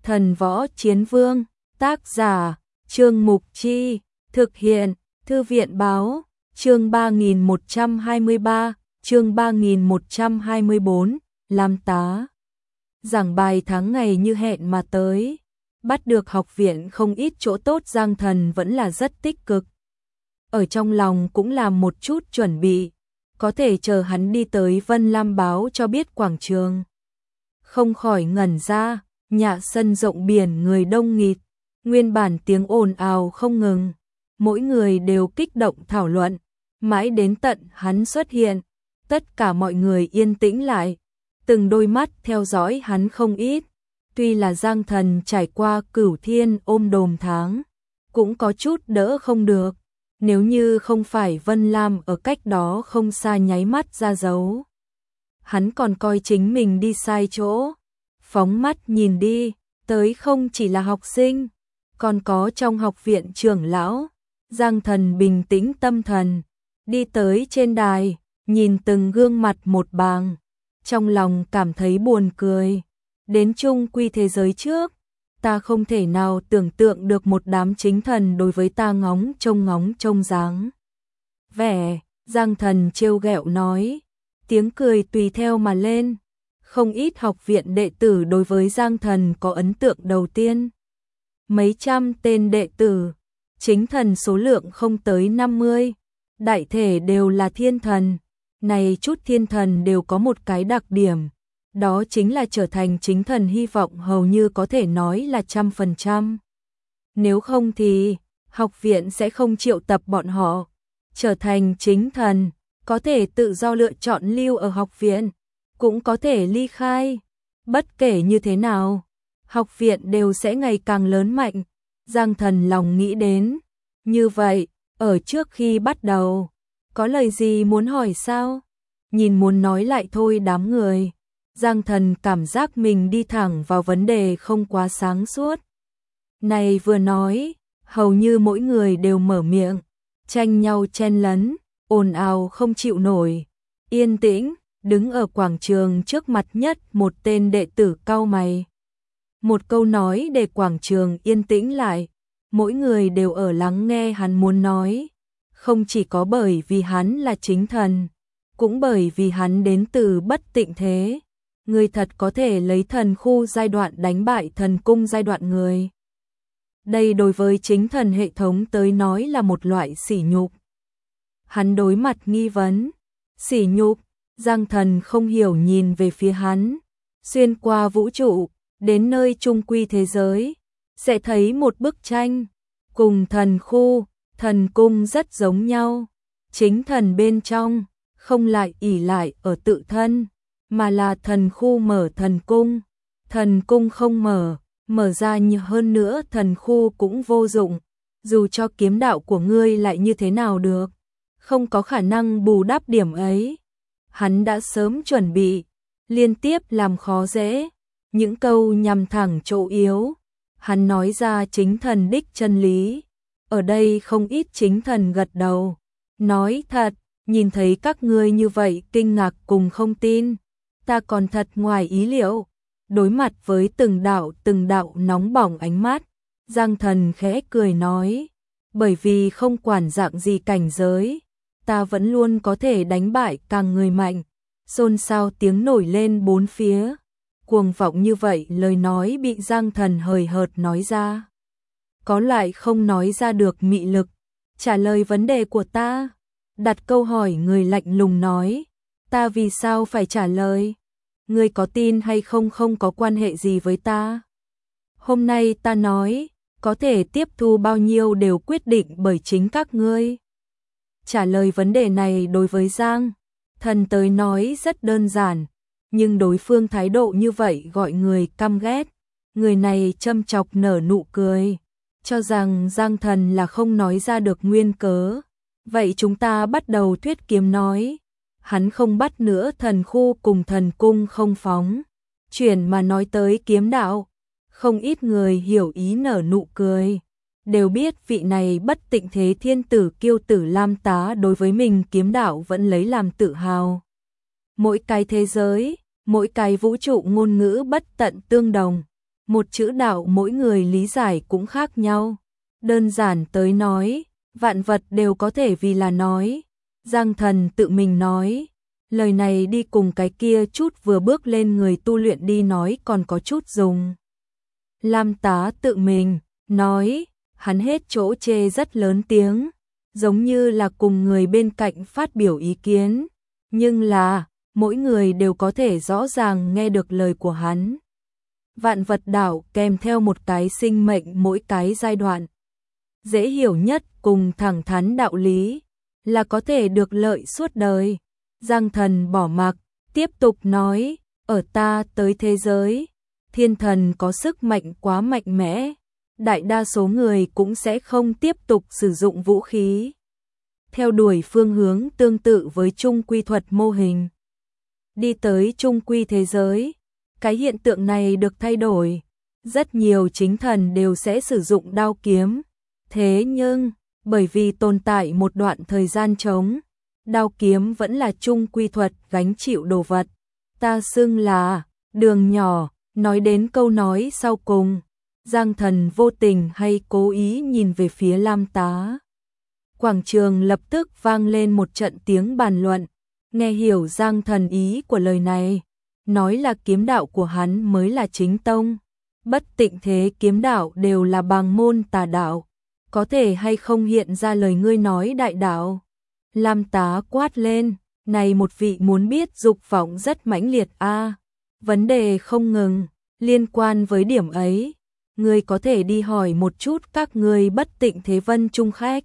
Thần Võ Chiến Vương, tác giả, Trương Mục Chi, thực hiện, Thư viện Báo, chương 3123, chương 3124, Lam Tá. Giảng bài tháng ngày như hẹn mà tới, bắt được học viện không ít chỗ tốt. Giang Thần vẫn là rất tích cực. Ở trong lòng cũng làm một chút chuẩn bị, có thể chờ hắn đi tới Vân Lam báo cho biết quảng trường. Không khỏi ngẩn ra, nhạ sân rộng biển người đông nghịt, nguyên bản tiếng ồn ào không ngừng, mỗi người đều kích động thảo luận, mãi đến tận hắn xuất hiện, tất cả mọi người yên tĩnh lại, từng đôi mắt theo dõi hắn không ít. Tuy là Giang Thần trải qua cửu thiên ôm đồm tháng, cũng có chút đỡ không được, nếu như không phải Vân Lam ở cách đó không xa nháy mắt ra dấu. Hắn còn coi chính mình đi sai chỗ, phóng mắt nhìn đi, tới không chỉ là học sinh, còn có trong học viện trưởng lão. Giang Thần bình tĩnh tâm thần, đi tới trên đài, nhìn từng gương mặt một bàng, trong lòng cảm thấy buồn cười. Đến chung quy thế giới trước, ta không thể nào tưởng tượng được một đám chính thần đối với ta ngóng trông dáng vẻ. Giang Thần trêu ghẹo nói, tiếng cười tùy theo mà lên. Không ít học viện đệ tử đối với Giang Thần có ấn tượng đầu tiên. Mấy trăm tên đệ tử, chính thần số lượng không tới 50, đại thể đều là thiên thần. Này chút thiên thần đều có một cái đặc điểm, đó chính là trở thành chính thần hy vọng hầu như có thể nói là 100%. Nếu không thì học viện sẽ không triệu tập bọn họ. Trở thành chính thần, có thể tự do lựa chọn lưu ở học viện, cũng có thể ly khai. Bất kể như thế nào, học viện đều sẽ ngày càng lớn mạnh. Giang Thần lòng nghĩ đến. Như vậy, ở trước khi bắt đầu, có lời gì muốn hỏi sao? Nhìn muốn nói lại thôi đám người. Giang Thần cảm giác mình đi thẳng vào vấn đề không quá sáng suốt. Này vừa nói, hầu như mỗi người đều mở miệng, tranh nhau chen lấn, ồn ào không chịu nổi. Yên tĩnh, đứng ở quảng trường trước mặt nhất một tên đệ tử cau mày. Một câu nói để quảng trường yên tĩnh lại, mỗi người đều ở lắng nghe hắn muốn nói. Không chỉ có bởi vì hắn là chính thần, cũng bởi vì hắn đến từ bất tịnh thế. Người thật có thể lấy thần khu giai đoạn đánh bại thần cung giai đoạn người. Đây đối với chính thần hệ thống tới nói là một loại sỉ nhục. Hắn đối mặt nghi vấn. Sỉ nhục, Giang Thần không hiểu nhìn về phía hắn. Xuyên qua vũ trụ, đến nơi trung quy thế giới, sẽ thấy một bức tranh. Cùng thần khu, thần cung rất giống nhau. Chính thần bên trong, không lại ỷ lại ở tự thân, mà là thần khu mở thần cung không mở ra nhiều hơn nữa thần khu cũng vô dụng, dù cho kiếm đạo của ngươi lại như thế nào được, không có khả năng bù đắp điểm ấy. Hắn đã sớm chuẩn bị, liên tiếp làm khó dễ, những câu nhằm thẳng chỗ yếu. Hắn nói ra chính thần đích chân lý, ở đây không ít chính thần gật đầu, nói thật, nhìn thấy các ngươi như vậy kinh ngạc cùng không tin. Ta còn thật ngoài ý liệu. Đối mặt với từng đạo nóng bỏng ánh mắt, Giang Thần khẽ cười nói, bởi vì không quản dạng gì cảnh giới, ta vẫn luôn có thể đánh bại càng người mạnh. Xôn xao tiếng nổi lên bốn phía, cuồng vọng như vậy lời nói bị Giang Thần hời hợt nói ra, có lại không nói ra được mị lực. Trả lời vấn đề của ta. Đặt câu hỏi người lạnh lùng nói, ta vì sao phải trả lời? Ngươi có tin hay không không có quan hệ gì với ta. Hôm nay ta nói, có thể tiếp thu bao nhiêu đều quyết định bởi chính các ngươi. Trả lời vấn đề này đối với Giang Thần tới nói rất đơn giản, nhưng đối phương thái độ như vậy gọi người căm ghét. Người này châm chọc nở nụ cười, cho rằng Giang Thần là không nói ra được nguyên cớ. Vậy chúng ta bắt đầu thuyết kiếm nói. Hắn không bắt nữa thần khu cùng thần cung không phóng, chuyển mà nói tới kiếm đạo. Không ít người hiểu ý nở nụ cười, đều biết vị này bất tịnh thế thiên tử kiêu tử Lam Tá đối với mình kiếm đạo vẫn lấy làm tự hào. Mỗi cái thế giới, mỗi cái vũ trụ ngôn ngữ bất tận tương đồng, một chữ đạo mỗi người lý giải cũng khác nhau. Đơn giản tới nói, vạn vật đều có thể vì là nói. Giang Thần tự mình nói, lời này đi cùng cái kia chút vừa bước lên người tu luyện đi nói còn có chút dùng. Lam Tá tự mình nói, hắn hết chỗ chê rất lớn tiếng, giống như là cùng người bên cạnh phát biểu ý kiến, nhưng là mỗi người đều có thể rõ ràng nghe được lời của hắn. Vạn vật đạo kèm theo một cái sinh mệnh mỗi cái giai đoạn. Dễ hiểu nhất cùng thẳng thắn đạo lý là có thể được lợi suốt đời. Giang Thần bỏ mặc, tiếp tục nói, ở ta tới thế giới, thiên thần có sức mạnh quá mạnh mẽ, đại đa số người cũng sẽ không tiếp tục sử dụng vũ khí. Theo đuổi phương hướng tương tự với trung quy thuật mô hình. Đi tới trung quy thế giới, cái hiện tượng này được thay đổi. Rất nhiều chính thần đều sẽ sử dụng đao kiếm. Thế nhưng, bởi vì tồn tại một đoạn thời gian trống, đao kiếm vẫn là trung quy thuật gánh chịu đồ vật. Ta xưng là đường nhỏ, nói đến câu nói sau cùng. Giang Thần vô tình hay cố ý nhìn về phía Lam Tá. Quảng trường lập tức vang lên một trận tiếng bàn luận. Nghe hiểu Giang Thần ý của lời này, nói là kiếm đạo của hắn mới là chính tông. Bất tịnh thế kiếm đạo đều là bàng môn tà đạo. Có thể hay không hiện ra lời ngươi nói đại đạo? Lam Tá quát lên, này một vị muốn biết dục vọng rất mãnh liệt a. Vấn đề không ngừng, liên quan với điểm ấy. Ngươi có thể đi hỏi một chút các ngươi bất tịnh thế Vân Trung Khách.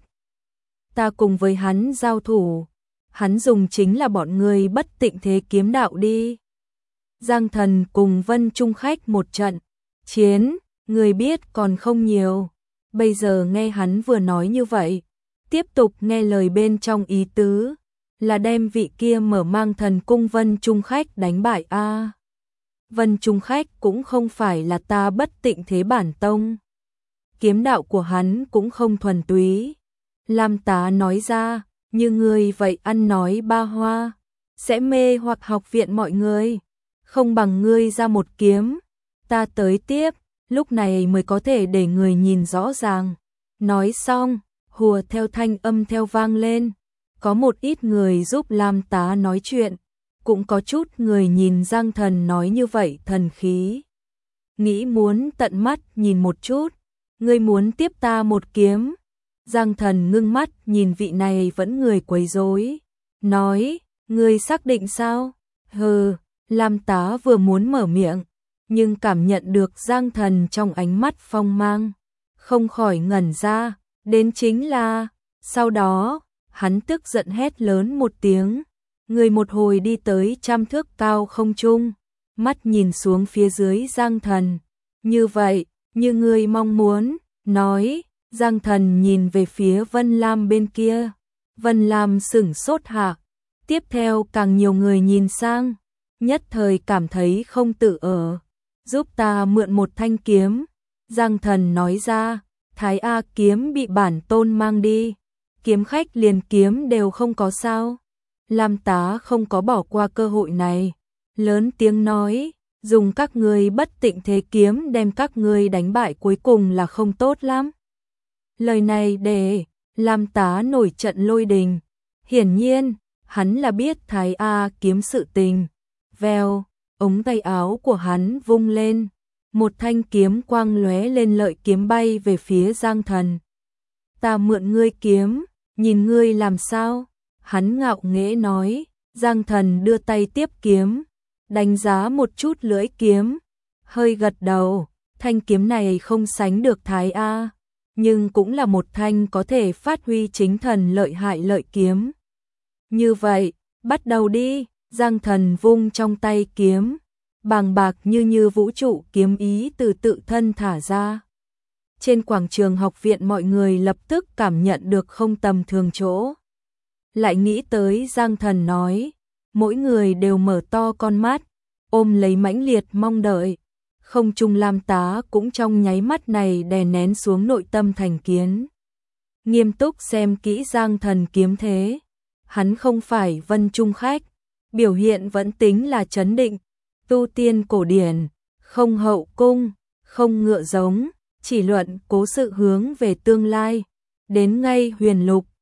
Ta cùng với hắn giao thủ, hắn dùng chính là bọn ngươi bất tịnh thế kiếm đạo đi. Giang Thần cùng Vân Trung Khách một trận chiến, người biết còn không nhiều. Bây giờ nghe hắn vừa nói như vậy, tiếp tục nghe lời bên trong ý tứ, là đem vị kia mở mang thần cung Vân Trung Khách đánh bại a. Vân Trung Khách cũng không phải là ta bất tịnh thế bản tông. Kiếm đạo của hắn cũng không thuần túy. Lam Tá nói ra, như ngươi vậy ăn nói ba hoa, sẽ mê hoặc học viện mọi người. Không bằng ngươi ra một kiếm, ta tới tiếp, lúc này mới có thể để người nhìn rõ ràng. Nói xong, hùa theo thanh âm theo vang lên. Có một ít người giúp Lam Tá nói chuyện, cũng có chút người nhìn Giang Thần nói như vậy thần khí. Nghĩ muốn tận mắt nhìn một chút, ngươi muốn tiếp ta một kiếm. Giang Thần ngưng mắt nhìn vị này vẫn người quấy rối, nói, ngươi xác định sao? Hừ, Lam Tá vừa muốn mở miệng, nhưng cảm nhận được Giang Thần trong ánh mắt phong mang, không khỏi ngẩn ra, đến chính là, sau đó, hắn tức giận hét lớn một tiếng, người một hồi đi tới 100 thước cao không trung, mắt nhìn xuống phía dưới Giang Thần, như vậy, như ngươi mong muốn, nói, Giang Thần nhìn về phía Vân Lam bên kia, Vân Lam sửng sốt hạ, tiếp theo càng nhiều người nhìn sang, nhất thời cảm thấy không tự ở, giúp ta mượn một thanh kiếm, Giang Thần nói ra, Thái A kiếm bị bản tôn mang đi, kiếm khách liền kiếm đều không có sao. Lam Tá không có bỏ qua cơ hội này, lớn tiếng nói, dùng các ngươi bất tịnh thế kiếm đem các ngươi đánh bại cuối cùng là không tốt lắm. Lời này để Lam Tá nổi trận lôi đình, hiển nhiên, hắn là biết Thái A kiếm sự tình. Vèo, ống tay áo của hắn vung lên, một thanh kiếm quang lóe lên lợi kiếm bay về phía Giang Thần. Ta mượn ngươi kiếm, nhìn ngươi làm sao? Hắn ngạo nghễ nói, Giang Thần đưa tay tiếp kiếm, đánh giá một chút lưỡi kiếm, hơi gật đầu, thanh kiếm này không sánh được Thái A, nhưng cũng là một thanh có thể phát huy chính thần lợi hại lợi kiếm. Như vậy, bắt đầu đi, Giang Thần vung trong tay kiếm, bàng bạc như vũ trụ kiếm ý từ tự thân thả ra. Trên quảng trường học viện mọi người lập tức cảm nhận được không tầm thường chỗ. Lại nghĩ tới Giang Thần nói, mỗi người đều mở to con mắt, ôm lấy mãnh liệt mong đợi. Không trung Lam Tá cũng trong nháy mắt này đè nén xuống nội tâm thành kiến. Nghiêm túc xem kỹ Giang Thần kiếm thế. Hắn không phải Vân Trung Khách, biểu hiện vẫn tính là trấn định, tu tiên cổ điển, không hậu cung, không ngựa giống, chỉ luận cố sự hướng về tương lai. Đến ngay Huyền Lục,